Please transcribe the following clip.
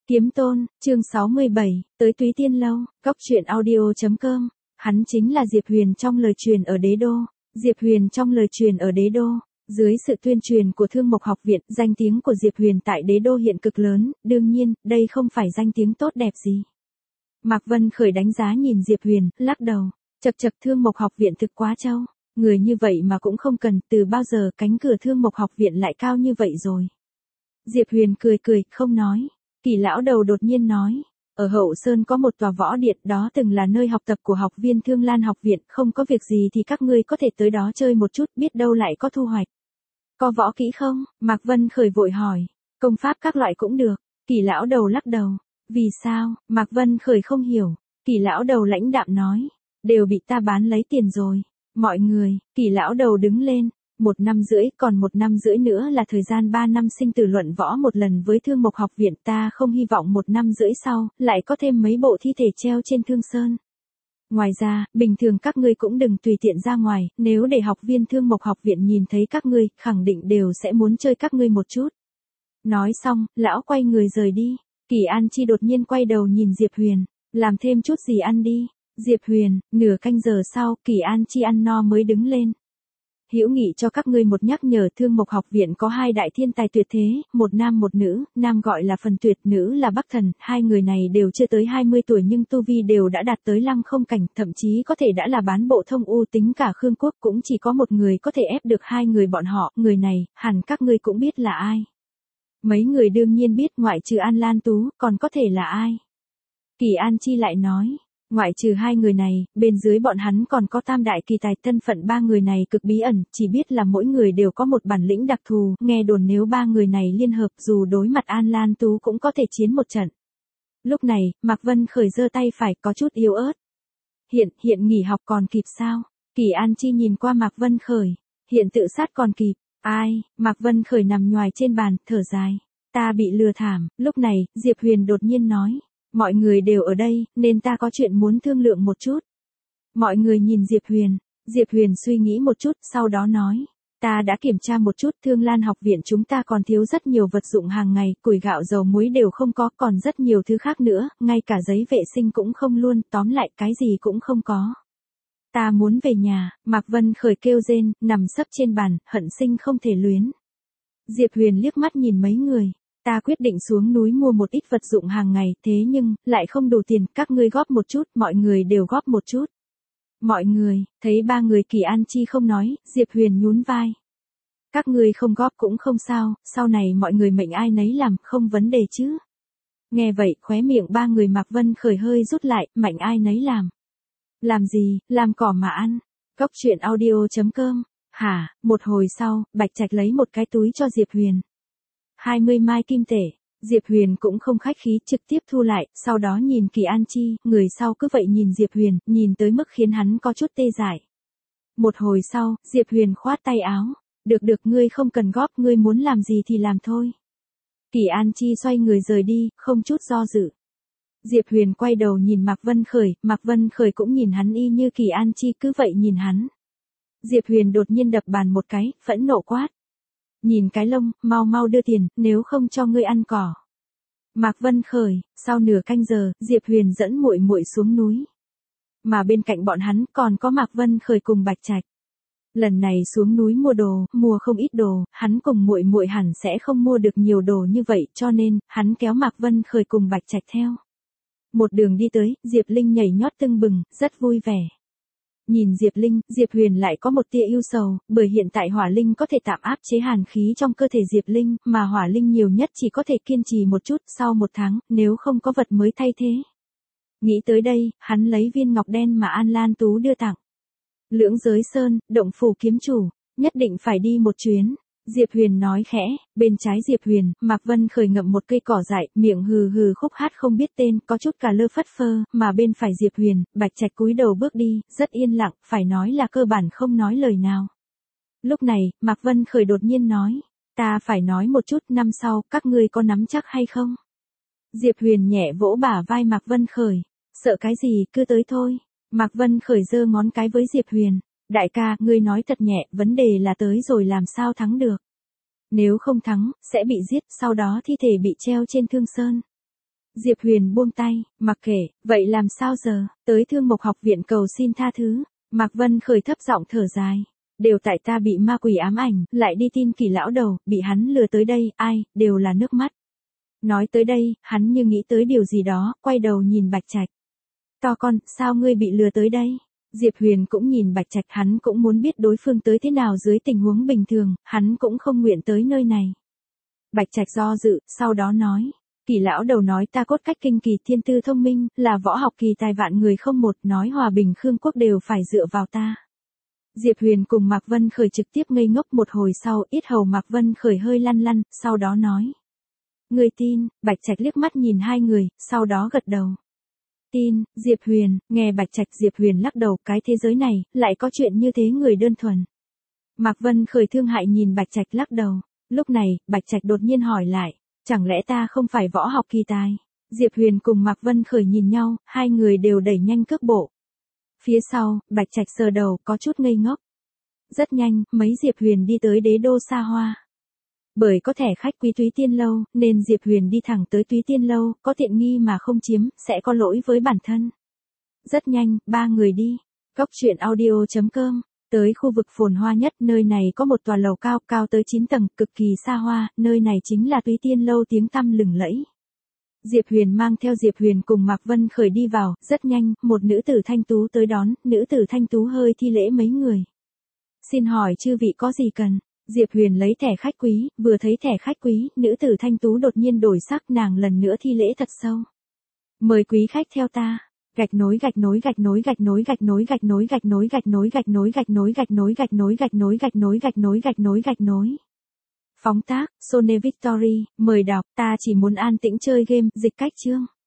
Kiếm Tôn, chương 67, tới Túy Tiên Lâu, Cóc Truyện Audio.com. Hắn chính là Diệp Huyền trong lời truyền ở Đế Đô. Diệp Huyền trong lời truyền ở Đế Đô. Dưới sự tuyên truyền của Thương Mộc Học Viện, danh tiếng của Diệp Huyền tại Đế Đô hiện cực lớn, đương nhiên, đây không phải danh tiếng tốt đẹp gì. Mạc Vân Khởi đánh giá nhìn Diệp Huyền, lắc đầu. Chậc chậc, Thương Mộc Học Viện thực quá trâu. Người như vậy mà cũng không cần, từ bao giờ cánh cửa Thương Mộc Học Viện lại cao như vậy rồi. Diệp Huyền cười cười, không nói. Kỳ lão đầu đột nhiên nói, ở Hậu Sơn có một tòa võ điện, đó từng là nơi học tập của học viên Thương Lan học viện, không có việc gì thì các ngươi có thể tới đó chơi một chút, biết đâu lại có thu hoạch. Có võ kỹ không? Mạc Vân Khởi vội hỏi. Công pháp các loại cũng được. Kỳ lão đầu lắc đầu. Vì sao? Mạc Vân Khởi không hiểu. Kỳ lão đầu lãnh đạm nói, đều bị ta bán lấy tiền rồi. Mọi người, Kỳ lão đầu đứng lên. 1 năm rưỡi, còn 1 năm rưỡi nữa là thời gian 3 năm sinh tử luận võ một lần với Thương Mộc Học Viện, ta không hy vọng 1 năm rưỡi sau, lại có thêm mấy bộ thi thể treo trên Thương Sơn. Ngoài ra, bình thường các ngươi cũng đừng tùy tiện ra ngoài, nếu để học viên Thương Mộc Học Viện nhìn thấy các ngươi, khẳng định đều sẽ muốn chơi các ngươi một chút. Nói xong, lão quay người rời đi. Kỳ An Chi đột nhiên quay đầu nhìn Diệp Huyền, làm thêm chút gì ăn đi. Diệp Huyền, nửa canh giờ sau, Kỳ An Chi ăn no mới đứng lên. Hữu nghị cho các ngươi một nhắc nhở, Thương Mộc Học Viện có 2 đại thiên tài tuyệt thế, một nam một nữ, nam gọi là Phần Tuyệt, nữ là Bắc Thần, 2 người này đều chưa tới 20 tuổi nhưng tu vi đều đã đạt tới lăng không cảnh, thậm chí có thể đã là bán bộ thông u, tính cả Khương Quốc cũng chỉ có một người có thể ép được 2 người bọn họ, người này, hẳn các ngươi cũng biết là ai. Mấy người đương nhiên biết, ngoại trừ An Lan Tú, còn có thể là ai? Kỳ An Chi lại nói. Ngoại trừ 2 người này, bên dưới bọn hắn còn có tam đại kỳ tài, thân phận 3 người này cực bí ẩn, chỉ biết là mỗi người đều có một bản lĩnh đặc thù, nghe đồn nếu 3 người này liên hợp dù đối mặt An Lan Tú cũng có thể chiến một trận. Lúc này, Mạc Vân Khởi giơ tay phải, có chút yếu ớt. Hiện nghỉ học còn kịp sao? Kỳ An Chi nhìn qua Mạc Vân Khởi. Hiện tự sát còn kịp. Ai? Mạc Vân Khởi nằm nhoài trên bàn, thở dài. Ta bị lừa thảm. Lúc này, Diệp Huyền đột nhiên nói. Mọi người đều ở đây, nên ta có chuyện muốn thương lượng một chút. Mọi người nhìn Diệp Huyền. Diệp Huyền suy nghĩ một chút, sau đó nói. Ta đã kiểm tra một chút, Thương Lan học viện chúng ta còn thiếu rất nhiều vật dụng hàng ngày, củi gạo dầu muối đều không có, còn rất nhiều thứ khác nữa, ngay cả giấy vệ sinh cũng không luôn, tóm lại cái gì cũng không có. Ta muốn về nhà. Mạc Vân Khởi kêu rên, nằm sấp trên bàn, hận sinh không thể luyến. Diệp Huyền liếc mắt nhìn mấy người. Ta quyết định xuống núi mua một ít vật dụng hàng ngày, thế nhưng, lại không đủ tiền, các ngươi góp một chút, mọi người đều góp một chút. Mọi người, thấy 3 người Kỳ An Chi không nói, Diệp Huyền nhún vai. Các ngươi không góp cũng không sao, sau này mọi người mệnh ai nấy làm, không vấn đề chứ. Nghe vậy, khóe miệng 3 người Mạc Vân Khởi hơi rút lại, mệnh ai nấy làm. Làm gì, làm cỏ mà ăn. Cóc Truyện Audio.com. Hả? Một hồi sau, Bạch Trạch lấy một cái túi cho Diệp Huyền. 20 mai kim tệ. Diệp Huyền cũng không khách khí, trực tiếp thu lại, sau đó nhìn Kỳ An Chi, người sau cứ vậy nhìn Diệp Huyền, nhìn tới mức khiến hắn có chút tê dại. Một hồi sau, Diệp Huyền khoát tay áo. Được, ngươi không cần góp, ngươi muốn làm gì thì làm thôi. Kỳ An Chi xoay người rời đi, không chút do dự. Diệp Huyền quay đầu nhìn Mạc Vân Khởi cũng nhìn hắn y như Kỳ An Chi cứ vậy nhìn hắn. Diệp Huyền đột nhiên đập bàn một cái, phẫn nộ quát. Nhìn cái lông, mau đưa tiền, nếu không cho ngươi ăn cỏ. Mạc Vân Khởi, sau nửa canh giờ, Diệp Huyền dẫn muội muội xuống núi. Mà bên cạnh bọn hắn còn có Mạc Vân Khởi cùng Bạch Trạch. Lần này xuống núi mua đồ, mua không ít đồ, hắn cùng muội muội hẳn sẽ không mua được nhiều đồ như vậy, cho nên, hắn kéo Mạc Vân Khởi cùng Bạch Trạch theo. Một đường đi tới, Diệp Linh nhảy nhót tưng bừng, rất vui vẻ. Nhìn Diệp Linh, Diệp Huyền lại có một tia ưu sầu, bởi hiện tại hỏa linh có thể tạm áp chế hàn khí trong cơ thể Diệp Linh, mà hỏa linh nhiều nhất chỉ có thể kiên trì một chút, sau 1 tháng, nếu không có vật mới thay thế. Nghĩ tới đây, hắn lấy viên ngọc đen mà An Lan Tú đưa tặng. Lưỡng Giới Sơn, động phủ kiếm chủ, nhất định phải đi một chuyến. Diệp Huyền nói khẽ, bên trái Diệp Huyền, Mạc Vân Khởi ngậm một cây cỏ dại, miệng hừ hừ khúc hát không biết tên, có chút cả lơ phất phơ, mà bên phải Diệp Huyền, Bạch Trạch cúi đầu bước đi, rất yên lặng, phải nói là cơ bản không nói lời nào. Lúc này, Mạc Vân Khởi đột nhiên nói, ta phải nói một chút, năm sau, các ngươi có nắm chắc hay không? Diệp Huyền nhẹ vỗ bả vai Mạc Vân Khởi, sợ cái gì, cứ tới thôi. Mạc Vân Khởi giơ ngón cái với Diệp Huyền. Đại ca, ngươi nói thật nhẹ, vấn đề là tới rồi làm sao thắng được. Nếu không thắng, sẽ bị giết, sau đó thi thể bị treo trên Thương Sơn. Diệp Huyền buông tay, mặc kệ, vậy làm sao giờ, tới Thương Mộc học viện cầu xin tha thứ. Mạc Vân Khởi thấp giọng thở dài. Đều tại ta bị ma quỷ ám ảnh, lại đi tin Kỳ lão đầu, bị hắn lừa tới đây, ai, đều là nước mắt. Nói tới đây, hắn như nghĩ tới điều gì đó, quay đầu nhìn Bạch Trạch. To con, sao ngươi bị lừa tới đây? Diệp Huyền cũng nhìn Bạch Trạch, hắn cũng muốn biết đối phương tới thế nào dưới tình huống bình thường, hắn cũng không nguyện tới nơi này. Bạch Trạch do dự, sau đó nói. Kỳ lão đầu nói ta cốt cách kinh kỳ, thiên tư thông minh, là võ học kỳ tài vạn người không một, nói hòa bình Khương quốc đều phải dựa vào ta. Diệp Huyền cùng Mạc Vân Khởi trực tiếp ngây ngốc một hồi sau, yết hầu Mạc Vân Khởi hơi lăn lăn, sau đó nói. Người tin, Bạch Trạch liếc mắt nhìn hai người, sau đó gật đầu. Tin, Diệp Huyền, nghe Bạch Trạch. Diệp Huyền lắc đầu, cái thế giới này, lại có chuyện như thế người đơn thuần. Mạc Vân Khởi thương hại nhìn Bạch Trạch lắc đầu. Lúc này, Bạch Trạch đột nhiên hỏi lại, chẳng lẽ ta không phải võ học kỳ tài? Diệp Huyền cùng Mạc Vân Khởi nhìn nhau, hai người đều đẩy nhanh cước bộ. Phía sau, Bạch Trạch sờ đầu, có chút ngây ngốc. Rất nhanh, mấy Diệp Huyền đi tới đế đô xa hoa. Bởi có thẻ khách quý Túy Tiên Lâu, nên Diệp Huyền đi thẳng tới Túy Tiên Lâu, có tiện nghi mà không chiếm, sẽ có lỗi với bản thân. Rất nhanh, ba người đi. Cốc truyện audio.com. Tới khu vực phồn hoa nhất, nơi này có một tòa lầu cao, cao tới 9 tầng, cực kỳ xa hoa, nơi này chính là Túy Tiên Lâu tiếng tăm lừng lẫy. Diệp Huyền mang theo Diệp Huyền cùng Mạc Vân Khởi đi vào, rất nhanh, một nữ tử thanh tú tới đón, nữ tử thanh tú hơi thi lễ mấy người. Xin hỏi chư vị có gì cần? Diệp Huyền lấy thẻ khách quý, vừa thấy thẻ khách quý, nữ tử thanh tú đột nhiên đổi sắc, nàng lần nữa thi lễ thật sâu. Mời quý khách theo ta. Gạch nối gạch nối gạch nối gạch nối gạch nối gạch nối gạch nối gạch nối gạch nối gạch nối gạch nối gạch nối gạch nối gạch nối gạch nối gạch nối gạch nối. Phóng tác, Sone Victory, mời đọc, ta chỉ muốn an tĩnh chơi game, dịch cách chương.